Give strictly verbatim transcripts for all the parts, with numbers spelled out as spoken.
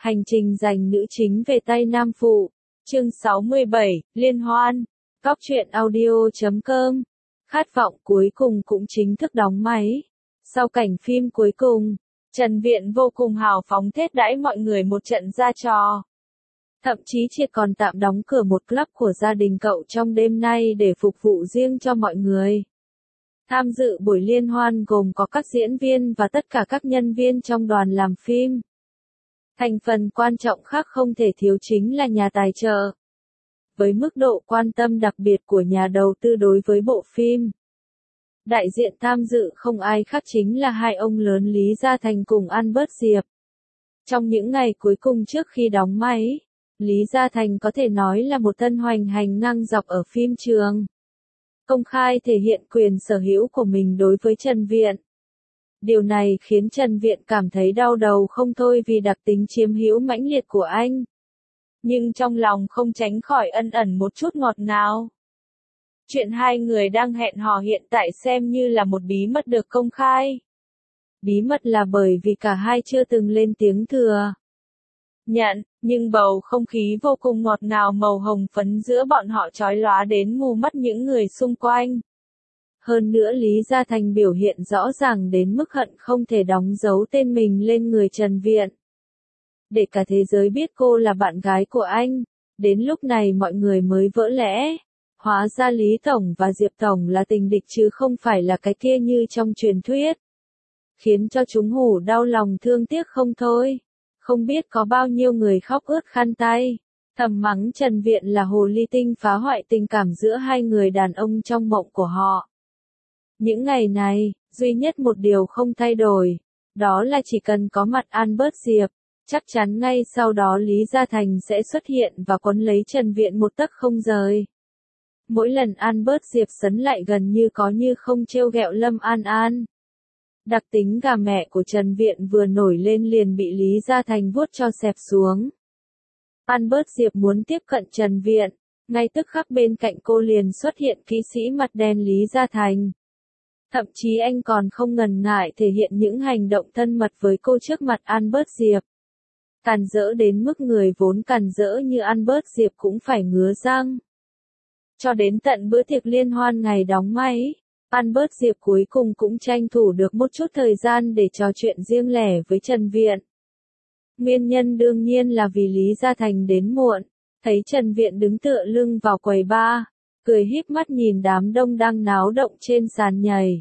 Hành trình dành nữ chính về Tây Nam Phụ. Chương sáu mươi bảy, Liên hoan. Cóc truyện audio chấm com. Khát vọng cuối cùng cũng chính thức đóng máy. Sau cảnh phim cuối cùng, Trần Viện vô cùng hào phóng thết đãi mọi người một trận ra trò. Thậm chí chỉ còn tạm đóng cửa một club của gia đình cậu trong đêm nay để phục vụ riêng cho mọi người. Tham dự buổi liên hoan gồm có các diễn viên và tất cả các nhân viên trong đoàn làm phim. Thành phần quan trọng khác không thể thiếu chính là nhà tài trợ. Với mức độ quan tâm đặc biệt của nhà đầu tư đối với bộ phim, đại diện tham dự không ai khác chính là hai ông lớn Lý Gia Thành cùng Albert Diệp. Trong những ngày cuối cùng trước khi đóng máy, Lý Gia Thành có thể nói là một tân hoành hành ngang dọc ở phim trường. Công khai thể hiện quyền sở hữu của mình đối với Trần Viện. Điều này khiến Trần Viện cảm thấy đau đầu không thôi vì đặc tính chiếm hữu mãnh liệt của anh. Nhưng trong lòng không tránh khỏi ân ẩn một chút ngọt ngào. Chuyện hai người đang hẹn hò hiện tại xem như là một bí mật được công khai. Bí mật là bởi vì cả hai chưa từng lên tiếng thừa nhận, nhưng bầu không khí vô cùng ngọt ngào màu hồng phấn giữa bọn họ chói lóa đến mù mắt những người xung quanh. Hơn nữa Lý Gia Thành biểu hiện rõ ràng đến mức hận không thể đóng dấu tên mình lên người Trần Viện. Để cả thế giới biết cô là bạn gái của anh, đến lúc này mọi người mới vỡ lẽ. Hóa ra Lý Tổng và Diệp Tổng là tình địch chứ không phải là cái kia như trong truyền thuyết. Khiến cho chúng hủ đau lòng thương tiếc không thôi. Không biết có bao nhiêu người khóc ướt khăn tay. Thầm mắng Trần Viện là hồ ly tinh phá hoại tình cảm giữa hai người đàn ông trong mộng của họ. Những ngày này, duy nhất một điều không thay đổi. Đó là chỉ cần có mặt Albert Diệp, chắc chắn ngay sau đó Lý Gia Thành sẽ xuất hiện và quấn lấy Trần Viện một tấc không rời. Mỗi lần Albert Diệp sấn lại gần như có như không trêu ghẹo Lâm An An. Đặc tính gà mẹ của Trần Viện vừa nổi lên liền bị Lý Gia Thành vuốt cho xẹp xuống. Albert Diệp muốn tiếp cận Trần Viện, ngay tức khắc bên cạnh cô liền xuất hiện kỹ sĩ mặt đen Lý Gia Thành. Thậm chí anh còn không ngần ngại thể hiện những hành động thân mật với cô trước mặt Albert Diệp. Càn rỡ đến mức người vốn càn rỡ như Albert Diệp cũng phải ngứa răng. Cho đến tận bữa tiệc liên hoan ngày đóng máy, Albert Diệp cuối cùng cũng tranh thủ được một chút thời gian để trò chuyện riêng lẻ với Trần Viện. Nguyên nhân đương nhiên là vì Lý Gia Thành đến muộn, thấy Trần Viện đứng tựa lưng vào quầy bar, cười híp mắt nhìn đám đông đang náo động trên sàn nhảy.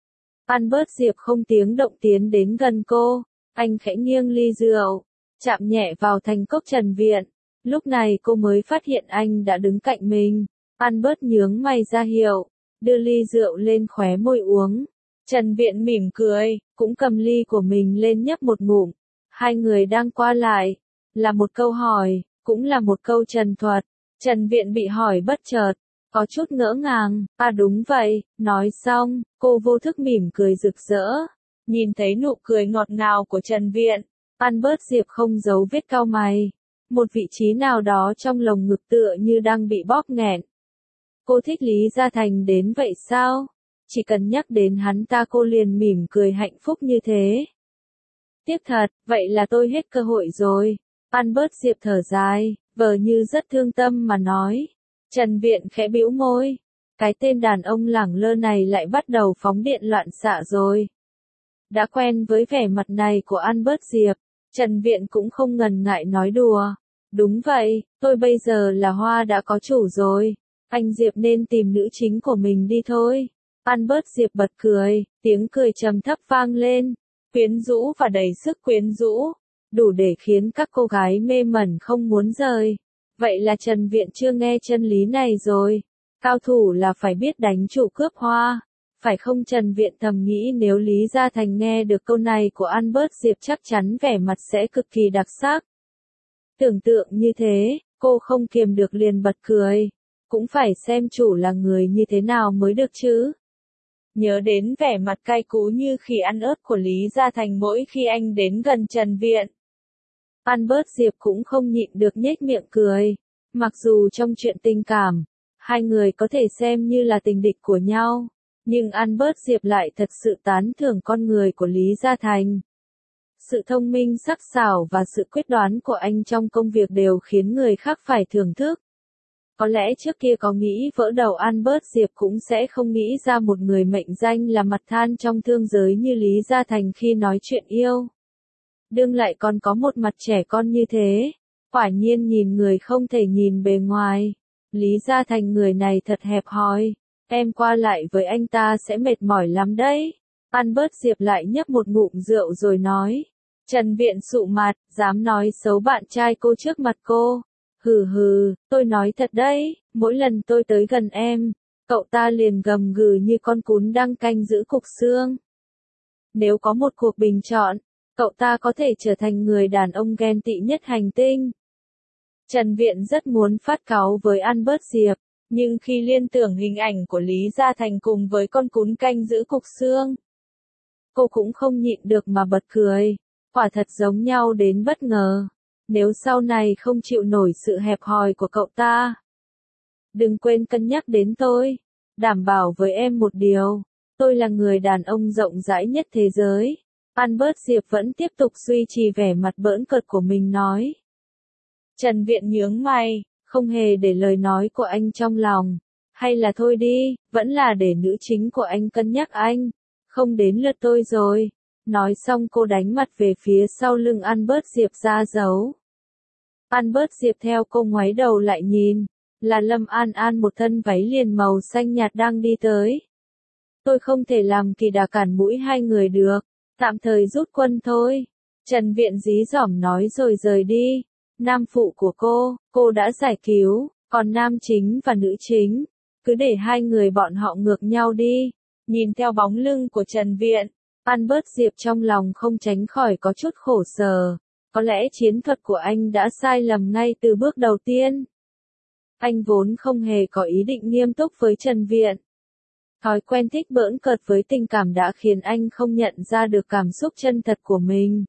Albert Diệp không tiếng động tiến đến gần cô, anh khẽ nghiêng ly rượu, chạm nhẹ vào thành cốc Trần Viện. Lúc này cô mới phát hiện anh đã đứng cạnh mình. Albert nhướng mày ra hiệu, đưa ly rượu lên khóe môi uống. Trần Viện mỉm cười, cũng cầm ly của mình lên nhấp một ngụm. Hai người đang qua lại, là một câu hỏi, cũng là một câu trần thuật. Trần Viện bị hỏi bất chợt, có chút ngỡ ngàng. À đúng vậy, nói xong, cô vô thức mỉm cười rực rỡ. Nhìn thấy nụ cười ngọt ngào của Trần Viện, Albert Diệp không giấu vết cau mày. Một vị trí nào đó trong lồng ngực tựa như đang bị bóp nghẹn. Cô thích Lý Gia Thành đến vậy sao? Chỉ cần nhắc đến hắn ta cô liền mỉm cười hạnh phúc như thế. Tiếc thật, vậy là tôi hết cơ hội rồi. Albert Diệp thở dài, vờ như rất thương tâm mà nói. Trần Viện khẽ bĩu môi. Cái tên đàn ông lẳng lơ này lại bắt đầu phóng điện loạn xạ rồi. Đã quen với vẻ mặt này của Albert Diệp, Trần Viện cũng không ngần ngại nói đùa. Đúng vậy, tôi bây giờ là hoa đã có chủ rồi. Anh Diệp nên tìm nữ chính của mình đi thôi. Albert Diệp bật cười, tiếng cười trầm thấp vang lên, quyến rũ và đầy sức quyến rũ, đủ để khiến các cô gái mê mẩn không muốn rời. Vậy là Trần Viện chưa nghe chân lý này rồi. Cao thủ là phải biết đánh chủ cướp hoa. Phải không? Trần Viện thầm nghĩ nếu Lý Gia Thành nghe được câu này của Albert Diệp chắc chắn vẻ mặt sẽ cực kỳ đặc sắc. Tưởng tượng như thế, cô không kiềm được liền bật cười. Cũng phải xem chủ là người như thế nào mới được chứ. Nhớ đến vẻ mặt cay cú như khi ăn ớt của Lý Gia Thành mỗi khi anh đến gần Trần Viện. Albert Diệp cũng không nhịn được nhếch miệng cười. Mặc dù trong chuyện tình cảm, hai người có thể xem như là tình địch của nhau, nhưng Albert Diệp lại thật sự tán thưởng con người của Lý Gia Thành. Sự thông minh sắc sảo và sự quyết đoán của anh trong công việc đều khiến người khác phải thưởng thức. Có lẽ trước kia có nghĩ vỡ đầu Albert Diệp cũng sẽ không nghĩ ra một người mệnh danh là mặt than trong thương giới như Lý Gia Thành khi nói chuyện yêu đương lại còn có một mặt trẻ con như thế. Quả nhiên nhìn người không thể nhìn bề ngoài. Lý Gia Thành người này thật hẹp hòi. Em qua lại với anh ta sẽ mệt mỏi lắm đấy. Albert Diệp lại nhấp một ngụm rượu rồi nói. Trần Viện sụ mặt, dám nói xấu bạn trai cô trước mặt cô. Hừ hừ, tôi nói thật đấy, mỗi lần tôi tới gần em, cậu ta liền gầm gừ như con cún đang canh giữ cục xương. Nếu có một cuộc bình chọn, cậu ta có thể trở thành người đàn ông ghen tị nhất hành tinh. Trần Viện rất muốn phát cáu với Albert Diệp, nhưng khi liên tưởng hình ảnh của Lý Gia Thành cùng với con cún canh giữ cục xương, cô cũng không nhịn được mà bật cười. Quả thật giống nhau đến bất ngờ. Nếu sau này không chịu nổi sự hẹp hòi của cậu ta, đừng quên cân nhắc đến tôi. Đảm bảo với em một điều, tôi là người đàn ông rộng rãi nhất thế giới. Albert Diệp vẫn tiếp tục duy trì vẻ mặt bỡn cợt của mình nói. Trần Viện nhướng mày, không hề để lời nói của anh trong lòng. Hay là thôi đi, vẫn là để nữ chính của anh cân nhắc anh. Không đến lượt tôi rồi. Nói xong cô đánh mặt về phía sau lưng Albert Diệp ra dấu. Albert Diệp theo cô ngoái đầu lại nhìn, là Lâm An An một thân váy liền màu xanh nhạt đang đi tới. Tôi không thể làm kỳ đà cản mũi hai người được, tạm thời rút quân thôi. Trần Viện dí dỏm nói rồi rời đi. Nam phụ của cô, cô đã giải cứu, còn nam chính và nữ chính, cứ để hai người bọn họ ngược nhau đi. Nhìn theo bóng lưng của Trần Viện, Albert Diệp trong lòng không tránh khỏi có chút khổ sở. Có lẽ chiến thuật của anh đã sai lầm ngay từ bước đầu tiên. Anh vốn không hề có ý định nghiêm túc với Trần Viện. Thói quen thích bỡn cợt với tình cảm đã khiến anh không nhận ra được cảm xúc chân thật của mình.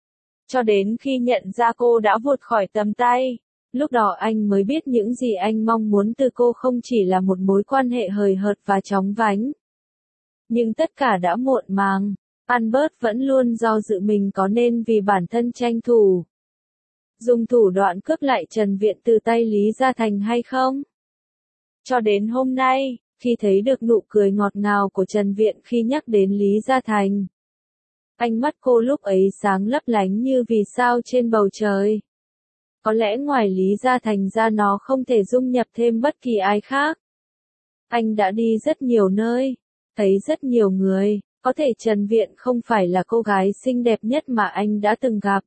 Cho đến khi nhận ra cô đã vụt khỏi tầm tay, lúc đó anh mới biết những gì anh mong muốn từ cô không chỉ là một mối quan hệ hời hợt và chóng vánh. Nhưng tất cả đã muộn màng. Albert vẫn luôn do dự mình có nên vì bản thân tranh thủ, dùng thủ đoạn cướp lại Trần Viện từ tay Lý Gia Thành hay không? Cho đến hôm nay, khi thấy được nụ cười ngọt ngào của Trần Viện khi nhắc đến Lý Gia Thành, ánh mắt cô lúc ấy sáng lấp lánh như vì sao trên bầu trời. Có lẽ ngoài Lý Gia Thành ra nó không thể dung nhập thêm bất kỳ ai khác. Anh đã đi rất nhiều nơi, thấy rất nhiều người. Có thể Trần Viện không phải là cô gái xinh đẹp nhất mà anh đã từng gặp.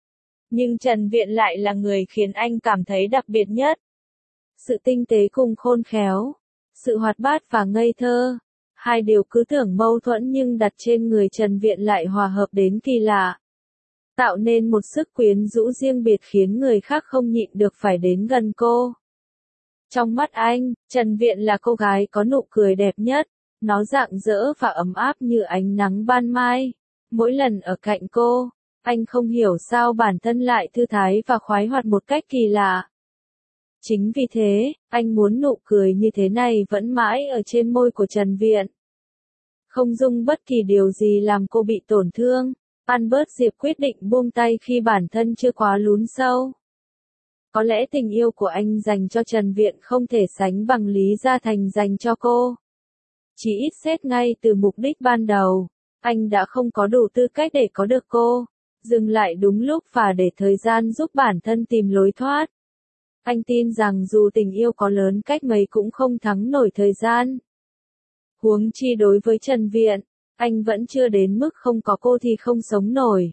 Nhưng Trần Viện lại là người khiến anh cảm thấy đặc biệt nhất. Sự tinh tế cùng khôn khéo, sự hoạt bát và ngây thơ, hai điều cứ tưởng mâu thuẫn nhưng đặt trên người Trần Viện lại hòa hợp đến kỳ lạ. Tạo nên một sức quyến rũ riêng biệt khiến người khác không nhịn được phải đến gần cô. Trong mắt anh, Trần Viện là cô gái có nụ cười đẹp nhất. Nó rạng rỡ và ấm áp như ánh nắng ban mai. Mỗi lần ở cạnh cô, anh không hiểu sao bản thân lại thư thái và khoái hoạt một cách kỳ lạ. Chính vì thế, anh muốn nụ cười như thế này vẫn mãi ở trên môi của Trần Viện. Không dung bất kỳ điều gì làm cô bị tổn thương. Albert Diệp quyết định buông tay khi bản thân chưa quá lún sâu. Có lẽ tình yêu của anh dành cho Trần Viện không thể sánh bằng Lý Gia Thành dành cho cô. Chỉ ít xét ngay từ mục đích ban đầu, anh đã không có đủ tư cách để có được cô, dừng lại đúng lúc và để thời gian giúp bản thân tìm lối thoát. Anh tin rằng dù tình yêu có lớn cách mấy cũng không thắng nổi thời gian. Huống chi đối với Trần Viện, anh vẫn chưa đến mức không có cô thì không sống nổi.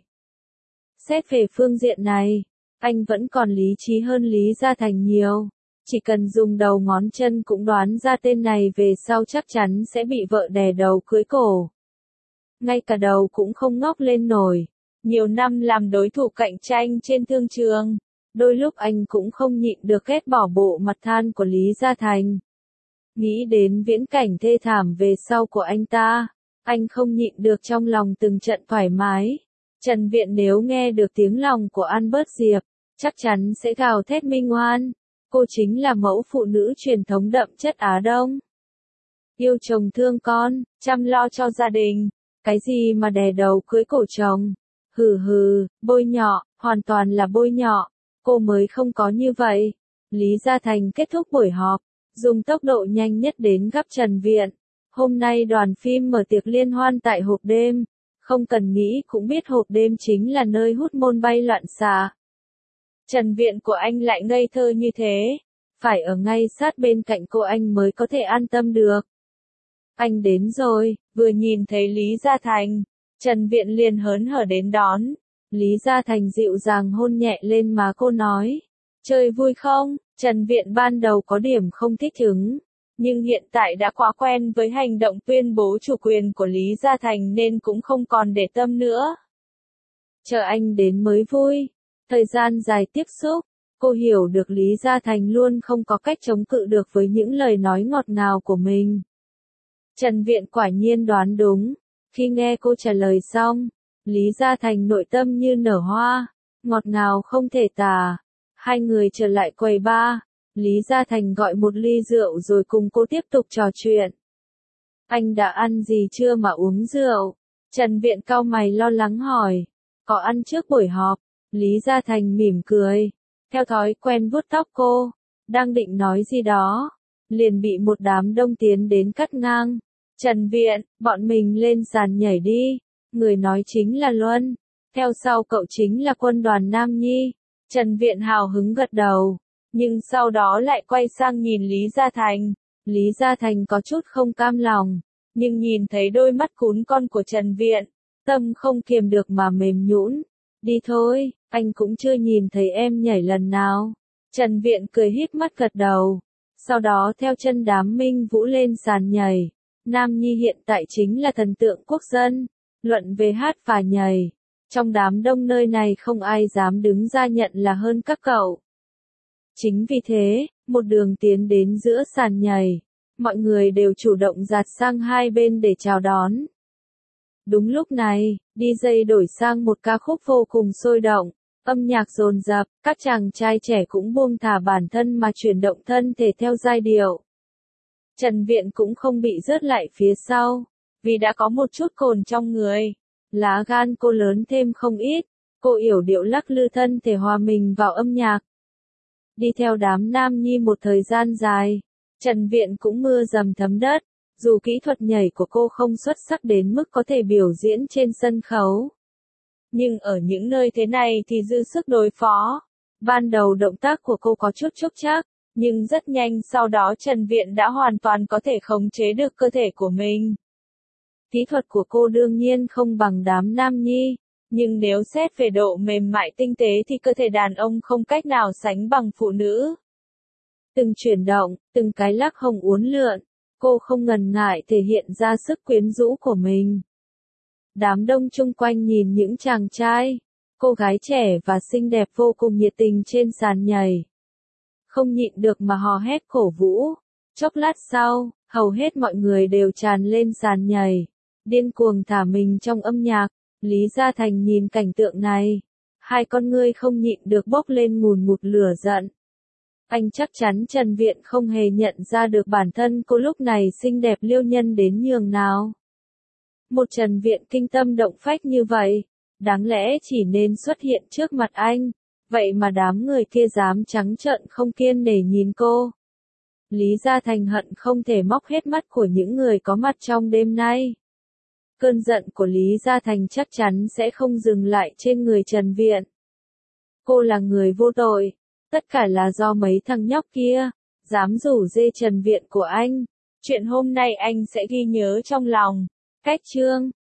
Xét về phương diện này, anh vẫn còn lý trí hơn Lý Gia Thành nhiều. Chỉ cần dùng đầu ngón chân cũng đoán ra tên này về sau chắc chắn sẽ bị vợ đè đầu cưới cổ. Ngay cả đầu cũng không ngóc lên nổi. Nhiều năm làm đối thủ cạnh tranh trên thương trường, đôi lúc anh cũng không nhịn được ghét bỏ bộ mặt than của Lý Gia Thành. Nghĩ đến viễn cảnh thê thảm về sau của anh ta, anh không nhịn được trong lòng từng trận thoải mái. Trần Viện nếu nghe được tiếng lòng của Albert Diệp, chắc chắn sẽ gào thét minh oan. Cô chính là mẫu phụ nữ truyền thống đậm chất Á Đông. Yêu chồng thương con, chăm lo cho gia đình, cái gì mà đè đầu cưới cổ chồng. Hừ hừ, bôi nhọ, hoàn toàn là bôi nhọ, cô mới không có như vậy. Lý Gia Thành kết thúc buổi họp, dùng tốc độ nhanh nhất đến gặp Trần Viện. Hôm nay đoàn phim mở tiệc liên hoan tại hộp đêm, không cần nghĩ cũng biết hộp đêm chính là nơi hút môn bay loạn xạ. Trần Viện của anh lại ngây thơ như thế, phải ở ngay sát bên cạnh cô anh mới có thể an tâm được. Anh đến rồi, vừa nhìn thấy Lý Gia Thành, Trần Viện liền hớn hở đến đón. Lý Gia Thành dịu dàng hôn nhẹ lên má cô nói, chơi vui không? Trần Viện ban đầu có điểm không thích ứng, nhưng hiện tại đã quá quen với hành động tuyên bố chủ quyền của Lý Gia Thành nên cũng không còn để tâm nữa. Chờ anh đến mới vui. Thời gian dài tiếp xúc, cô hiểu được Lý Gia Thành luôn không có cách chống cự được với những lời nói ngọt ngào của mình. Trần Viện quả nhiên đoán đúng. Khi nghe cô trả lời xong, Lý Gia Thành nội tâm như nở hoa, ngọt ngào không thể tả. Hai người trở lại quầy bar, Lý Gia Thành gọi một ly rượu rồi cùng cô tiếp tục trò chuyện. Anh đã ăn gì chưa mà uống rượu? Trần Viện cau mày lo lắng hỏi. Có ăn trước buổi họp. Lý Gia Thành mỉm cười, theo thói quen vuốt tóc cô, đang định nói gì đó, liền bị một đám đông tiến đến cắt ngang. Trần Viện, bọn mình lên sàn nhảy đi, người nói chính là Luân, theo sau cậu chính là quân đoàn Nam Nhi. Trần Viện hào hứng gật đầu, nhưng sau đó lại quay sang nhìn Lý Gia Thành. Lý Gia Thành có chút không cam lòng, nhưng nhìn thấy đôi mắt cún con của Trần Viện, tâm không kiềm được mà mềm nhũn. Đi thôi, anh cũng chưa nhìn thấy em nhảy lần nào. Trần Viện cười híp mắt gật đầu, sau đó theo chân đám Minh Vũ lên sàn nhảy. Nam Nhi hiện tại chính là thần tượng quốc dân, luận về hát và nhảy. Trong đám đông nơi này không ai dám đứng ra nhận là hơn các cậu. Chính vì thế, một đường tiến đến giữa sàn nhảy, mọi người đều chủ động dạt sang hai bên để chào đón. Đúng lúc này, đi jây đổi sang một ca khúc vô cùng sôi động, âm nhạc dồn dập, các chàng trai trẻ cũng buông thả bản thân mà chuyển động thân thể theo giai điệu. Trần Viện cũng không bị rớt lại phía sau, vì đã có một chút cồn trong người. Lá gan cô lớn thêm không ít, cô yểu điệu lắc lư thân thể hòa mình vào âm nhạc. Đi theo đám Nam Nhi một thời gian dài, Trần Viện cũng mưa dầm thấm đất. Dù kỹ thuật nhảy của cô không xuất sắc đến mức có thể biểu diễn trên sân khấu, nhưng ở những nơi thế này thì dư sức đối phó. Ban đầu động tác của cô có chút chốc chắc, nhưng rất nhanh sau đó Trần Viện đã hoàn toàn có thể khống chế được cơ thể của mình. Kỹ thuật của cô đương nhiên không bằng đám Nam Nhi, nhưng nếu xét về độ mềm mại tinh tế thì cơ thể đàn ông không cách nào sánh bằng phụ nữ. Từng chuyển động, từng cái lắc hồng uốn lượn, cô không ngần ngại thể hiện ra sức quyến rũ của mình. Đám đông chung quanh nhìn những chàng trai, cô gái trẻ và xinh đẹp vô cùng nhiệt tình trên sàn nhảy. Không nhịn được mà hò hét cổ vũ. Chốc lát sau, hầu hết mọi người đều tràn lên sàn nhảy, điên cuồng thả mình trong âm nhạc. Lý Gia Thành nhìn cảnh tượng này, hai con ngươi không nhịn được bốc lên ngùn ngụt lửa giận. Anh chắc chắn Trần Viện không hề nhận ra được bản thân cô lúc này xinh đẹp liêu nhân đến nhường nào. Một Trần Viện kinh tâm động phách như vậy, đáng lẽ chỉ nên xuất hiện trước mặt anh, vậy mà đám người kia dám trắng trợn không kiêng nể nhìn cô. Lý Gia Thành hận không thể móc hết mắt của những người có mặt trong đêm nay. Cơn giận của Lý Gia Thành chắc chắn sẽ không dừng lại trên người Trần Viện. Cô là người vô tội, tất cả là do mấy thằng nhóc kia, dám rủ dê Trần Viện của anh. Chuyện hôm nay anh sẽ ghi nhớ trong lòng. Cách chương